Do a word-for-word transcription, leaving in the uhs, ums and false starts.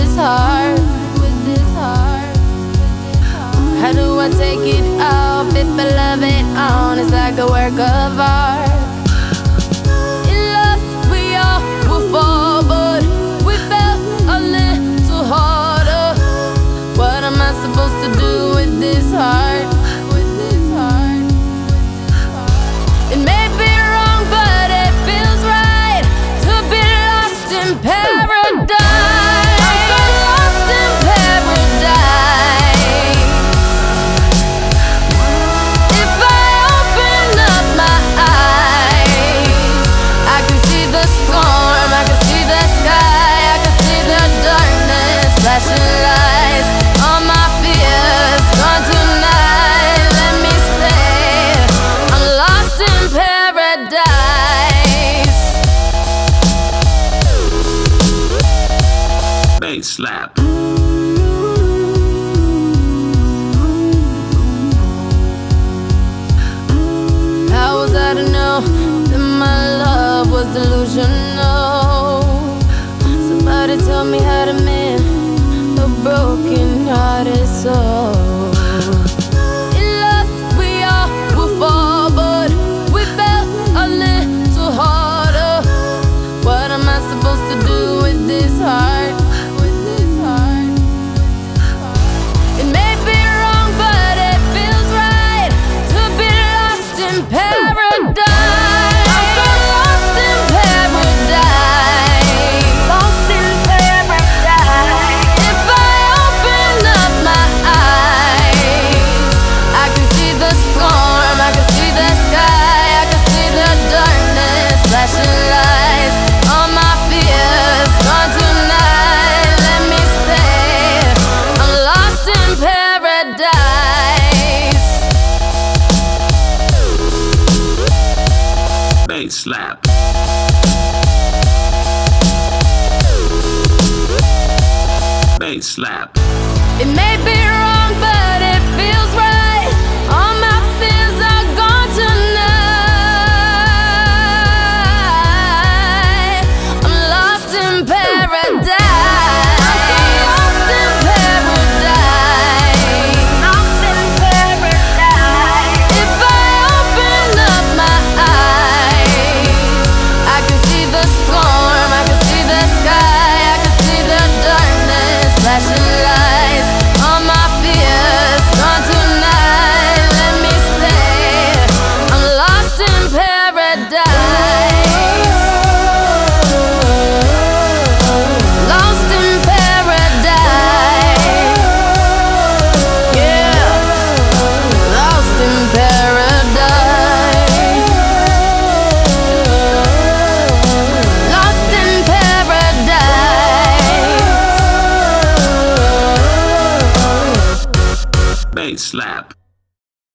this heart, with this heart. How do I take it off if I love it on? It's like a work of art. In love we all will fall, but we fell a little harder. What am I supposed to do with this heart? With this heart, it may be wrong, but it feels right to be lost in paradise. I'm so lost in paradise. If I open up my eyes, I can see the storm, I can see the sky, I can see the darkness, flashing lights. All my fears gone tonight. Let me stay. I'm lost in paradise. Bass slap. How was I to know that my love was delusional? Somebody tell me how to mend a broken-hearted soul. In love we all will fall, but we fell a little harder. What am I supposed to do with this heart? With this heart, it may be wrong, but it feels right to be lost in paradise. I'm so lost in paradise. Lost in paradise. If I open up my eyes, I can see the storm, I can see the sky, I can see the darkness, flashing lights. All my fears gone tonight. Let me stay. I'm lost in paradise. Bass slap. Bass slap. It may be wrong, but it feels right. All my fears are gone tonight. I'm lost in paradise. I'm so lost in paradise. Lost in paradise. If I open up my eyes, I can see the storm, I can see the sky, I can see the darkness, flashing lights. All my fears gone tonight. Let me stay. I'm lost in paradise. Lost in paradise. Yeah. Lost in paradise. Lost in paradise. Bass slap.